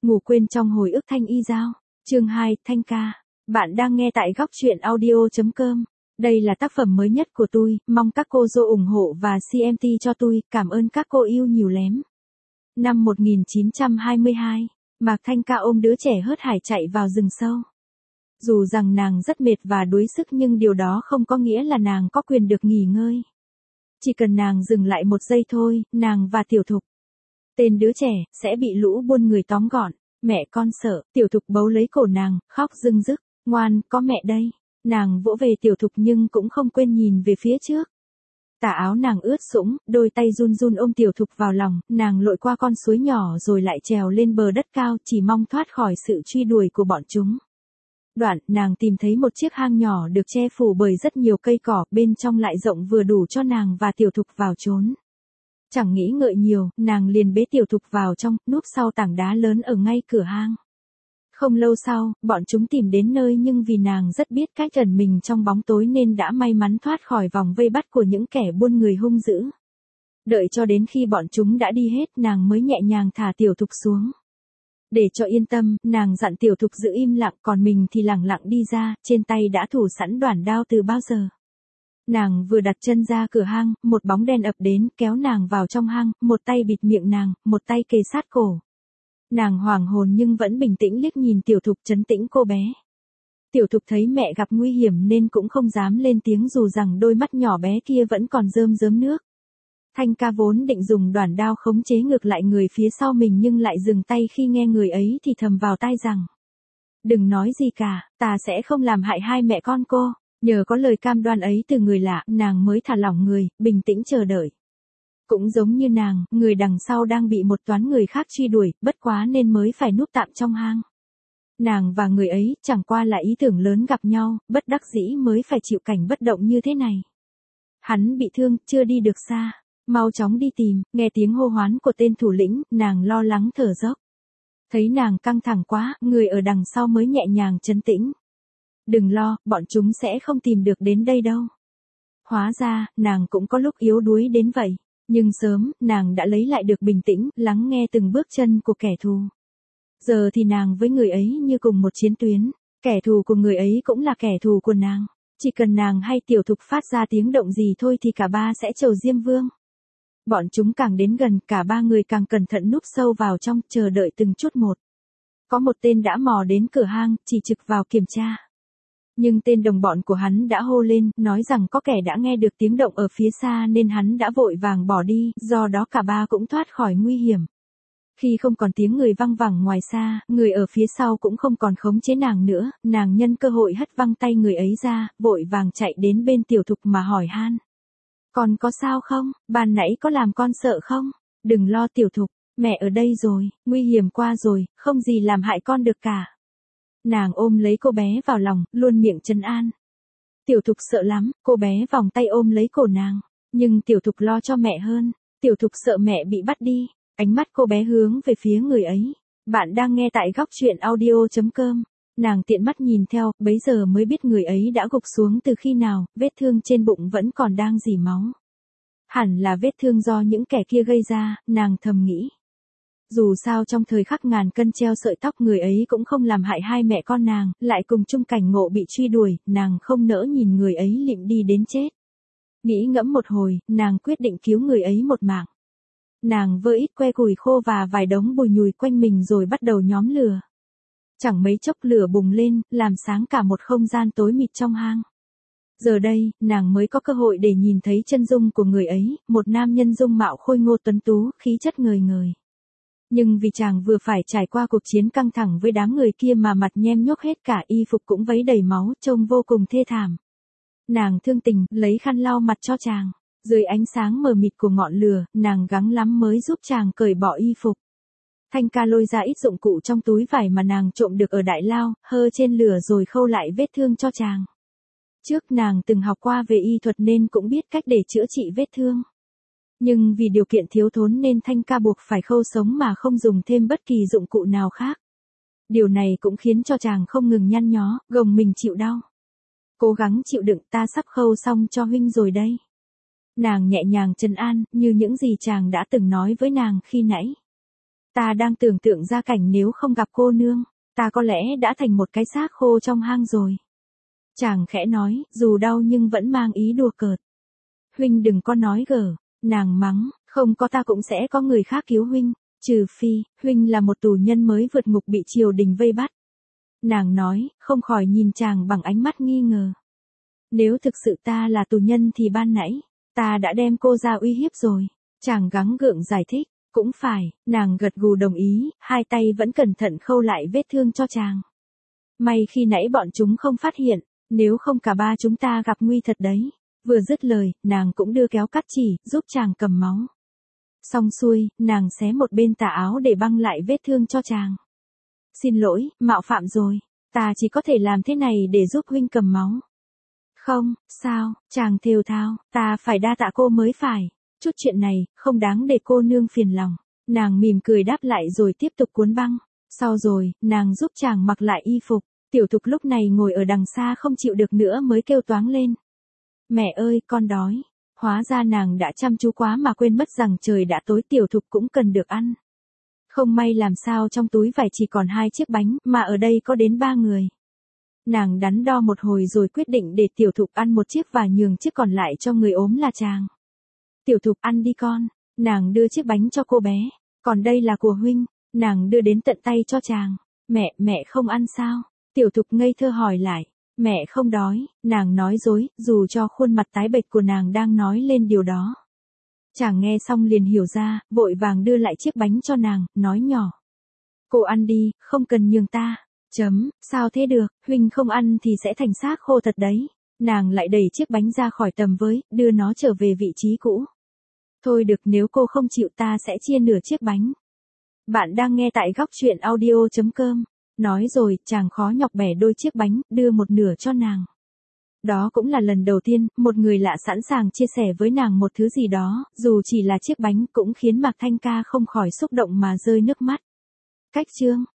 Ngủ quên trong hồi ức Thanh Y Giao. Chương 2, Thanh ca. Bạn đang nghe tại góc truyện audio.com. Đây là tác phẩm mới nhất của tôi, mong các cô dô ủng hộ và CMT cho tôi, cảm ơn các cô yêu nhiều lắm. Năm 1922, Mạc Thanh ca ôm đứa trẻ hớt hải chạy vào rừng sâu. Dù rằng nàng rất mệt và đuối sức nhưng điều đó không có nghĩa là nàng có quyền được nghỉ ngơi. Chỉ cần nàng dừng lại một giây thôi, nàng và Tiểu Thục, tên đứa trẻ, sẽ bị lũ buôn người tóm gọn. Mẹ con sợ, Tiểu Thục bấu lấy cổ nàng, khóc rưng rức. Ngoan, có mẹ đây. Nàng vỗ về Tiểu Thục nhưng cũng không quên nhìn về phía trước. Tà áo nàng ướt sũng, đôi tay run run ôm Tiểu Thục vào lòng, nàng lội qua con suối nhỏ rồi lại trèo lên bờ đất cao chỉ mong thoát khỏi sự truy đuổi của bọn chúng. Đoạn, nàng tìm thấy một chiếc hang nhỏ được che phủ bởi rất nhiều cây cỏ, bên trong lại rộng vừa đủ cho nàng và Tiểu Thục vào trốn. Chẳng nghĩ ngợi nhiều, nàng liền bế Tiểu Thục vào trong, núp sau tảng đá lớn ở ngay cửa hang. Không lâu sau, bọn chúng tìm đến nơi nhưng vì nàng rất biết cách ẩn mình trong bóng tối nên đã may mắn thoát khỏi vòng vây bắt của những kẻ buôn người hung dữ. Đợi cho đến khi bọn chúng đã đi hết nàng mới nhẹ nhàng thả Tiểu Thục xuống. Để cho yên tâm, nàng dặn Tiểu Thục giữ im lặng còn mình thì lẳng lặng đi ra, trên tay đã thủ sẵn đoản đao từ bao giờ. Nàng vừa đặt chân ra cửa hang, một bóng đen ập đến, kéo nàng vào trong hang, một tay bịt miệng nàng, một tay kề sát cổ. Nàng hoảng hồn nhưng vẫn bình tĩnh liếc nhìn Tiểu Thục trấn tĩnh cô bé. Tiểu Thục thấy mẹ gặp nguy hiểm nên cũng không dám lên tiếng dù rằng đôi mắt nhỏ bé kia vẫn còn rơm rớm nước. Thanh ca vốn định dùng đoản đao khống chế ngược lại người phía sau mình nhưng lại dừng tay khi nghe người ấy thì thầm vào tai rằng: đừng nói gì cả, ta sẽ không làm hại hai mẹ con cô. Nhờ có lời cam đoan ấy từ người lạ, nàng mới thả lỏng người, bình tĩnh chờ đợi. Cũng giống như nàng, người đằng sau đang bị một toán người khác truy đuổi, bất quá nên mới phải núp tạm trong hang. Nàng và người ấy chẳng qua là ý tưởng lớn gặp nhau, bất đắc dĩ mới phải chịu cảnh bất động như thế này. Hắn bị thương, chưa đi được xa. Mau chóng đi tìm, nghe tiếng hô hoán của tên thủ lĩnh, nàng lo lắng thở dốc. Thấy nàng căng thẳng quá, người ở đằng sau mới nhẹ nhàng trấn tĩnh. Đừng lo, bọn chúng sẽ không tìm được đến đây đâu. Hóa ra, nàng cũng có lúc yếu đuối đến vậy. Nhưng sớm, nàng đã lấy lại được bình tĩnh, lắng nghe từng bước chân của kẻ thù. Giờ thì nàng với người ấy như cùng một chiến tuyến. Kẻ thù của người ấy cũng là kẻ thù của nàng. Chỉ cần nàng hay Tiểu Thục phát ra tiếng động gì thôi thì cả ba sẽ chầu Diêm Vương. Bọn chúng càng đến gần, cả ba người càng cẩn thận núp sâu vào trong, chờ đợi từng chút một. Có một tên đã mò đến cửa hang, chỉ trực vào kiểm tra. Nhưng tên đồng bọn của hắn đã hô lên, nói rằng có kẻ đã nghe được tiếng động ở phía xa nên hắn đã vội vàng bỏ đi, do đó cả ba cũng thoát khỏi nguy hiểm. Khi không còn tiếng người văng vẳng ngoài xa, người ở phía sau cũng không còn khống chế nàng nữa, nàng nhân cơ hội hất văng tay người ấy ra, vội vàng chạy đến bên Tiểu Thục mà hỏi han. Con có sao không? Ban nãy có làm con sợ không? Đừng lo Tiểu Thục, mẹ ở đây rồi, nguy hiểm qua rồi, không gì làm hại con được cả. Nàng ôm lấy cô bé vào lòng, luôn miệng trấn an. Tiểu Thục sợ lắm, cô bé vòng tay ôm lấy cổ nàng. Nhưng Tiểu Thục lo cho mẹ hơn. Tiểu Thục sợ mẹ bị bắt đi. Ánh mắt cô bé hướng về phía người ấy. Bạn đang nghe tại góc truyện audio.com. Nàng tiện mắt nhìn theo, bấy giờ mới biết người ấy đã gục xuống từ khi nào, vết thương trên bụng vẫn còn đang rỉ máu. Hẳn là vết thương do những kẻ kia gây ra, nàng thầm nghĩ. Dù sao trong thời khắc ngàn cân treo sợi tóc người ấy cũng không làm hại hai mẹ con nàng, lại cùng chung cảnh ngộ bị truy đuổi, nàng không nỡ nhìn người ấy lịm đi đến chết. Nghĩ ngẫm một hồi, nàng quyết định cứu người ấy một mạng. Nàng vơ ít que củi khô và vài đống bùi nhùi quanh mình rồi bắt đầu nhóm lửa. Chẳng mấy chốc lửa bùng lên, làm sáng cả một không gian tối mịt trong hang. Giờ đây, nàng mới có cơ hội để nhìn thấy chân dung của người ấy, một nam nhân dung mạo khôi ngô tuấn tú, khí chất ngời ngời. Nhưng vì chàng vừa phải trải qua cuộc chiến căng thẳng với đám người kia mà mặt nhem nhuốc hết cả, y phục cũng vấy đầy máu, trông vô cùng thê thảm. Nàng thương tình, lấy khăn lau mặt cho chàng. Dưới ánh sáng mờ mịt của ngọn lửa, nàng gắng lắm mới giúp chàng cởi bỏ y phục. Thanh ca lôi ra ít dụng cụ trong túi vải mà nàng trộm được ở đại lao, hơ trên lửa rồi khâu lại vết thương cho chàng. Trước nàng từng học qua về y thuật nên cũng biết cách để chữa trị vết thương. Nhưng vì điều kiện thiếu thốn nên Thanh ca buộc phải khâu sống mà không dùng thêm bất kỳ dụng cụ nào khác. Điều này cũng khiến cho chàng không ngừng nhăn nhó, gồng mình chịu đau. Cố gắng chịu đựng, ta sắp khâu xong cho huynh rồi đây. Nàng nhẹ nhàng trấn an, như những gì chàng đã từng nói với nàng khi nãy. Ta đang tưởng tượng ra cảnh nếu không gặp cô nương, ta có lẽ đã thành một cái xác khô trong hang rồi. Chàng khẽ nói, dù đau nhưng vẫn mang ý đùa cợt. Huynh đừng có nói gở, nàng mắng, không có ta cũng sẽ có người khác cứu huynh, trừ phi, huynh là một tù nhân mới vượt ngục bị triều đình vây bắt. Nàng nói, không khỏi nhìn chàng bằng ánh mắt nghi ngờ. Nếu thực sự ta là tù nhân thì ban nãy, ta đã đem cô ra uy hiếp rồi. Chàng gắng gượng giải thích, cũng phải, nàng gật gù đồng ý, hai tay vẫn cẩn thận khâu lại vết thương cho chàng. May khi nãy bọn chúng không phát hiện, nếu không cả ba chúng ta gặp nguy thật đấy. Vừa dứt lời, nàng cũng đưa kéo cắt chỉ, giúp chàng cầm máu. Xong xuôi, nàng xé một bên tà áo để băng lại vết thương cho chàng. Xin lỗi, mạo phạm rồi, ta chỉ có thể làm thế này để giúp huynh cầm máu. Không, sao, chàng thều thào, ta phải đa tạ cô mới phải. Chút chuyện này, không đáng để cô nương phiền lòng. Nàng mỉm cười đáp lại rồi tiếp tục cuốn băng. Sau rồi, nàng giúp chàng mặc lại y phục. Tiểu Thục lúc này ngồi ở đằng xa không chịu được nữa mới kêu toáng lên. Mẹ ơi, con đói. Hóa ra nàng đã chăm chú quá mà quên mất rằng trời đã tối, Tiểu Thục cũng cần được ăn. Không may làm sao trong túi vải chỉ còn 2 chiếc bánh, mà ở đây có đến 3 người. Nàng đắn đo một hồi rồi quyết định để Tiểu Thục ăn một chiếc và nhường chiếc còn lại cho người ốm là chàng. Tiểu Thục ăn đi con, nàng đưa chiếc bánh cho cô bé, còn đây là của huynh, nàng đưa đến tận tay cho chàng. Mẹ không ăn sao? Tiểu Thục ngây thơ hỏi lại. Mẹ không đói, nàng nói dối, dù cho khuôn mặt tái bệch của nàng đang nói lên điều đó. Chàng nghe xong liền hiểu ra, vội vàng đưa lại chiếc bánh cho nàng, nói nhỏ. Cô ăn đi, không cần nhường ta. Sao thế được, huynh không ăn thì sẽ thành xác khô thật đấy. Nàng lại đẩy chiếc bánh ra khỏi tầm với, đưa nó trở về vị trí cũ. Thôi được, nếu cô không chịu ta sẽ chia nửa chiếc bánh. Bạn đang nghe tại góc truyện audio.com. Nói rồi, chàng khó nhọc bẻ đôi chiếc bánh, đưa một nửa cho nàng. Đó cũng là lần đầu tiên, một người lạ sẵn sàng chia sẻ với nàng một thứ gì đó, dù chỉ là chiếc bánh cũng khiến Mạc Thanh Ca không khỏi xúc động mà rơi nước mắt. Cách chương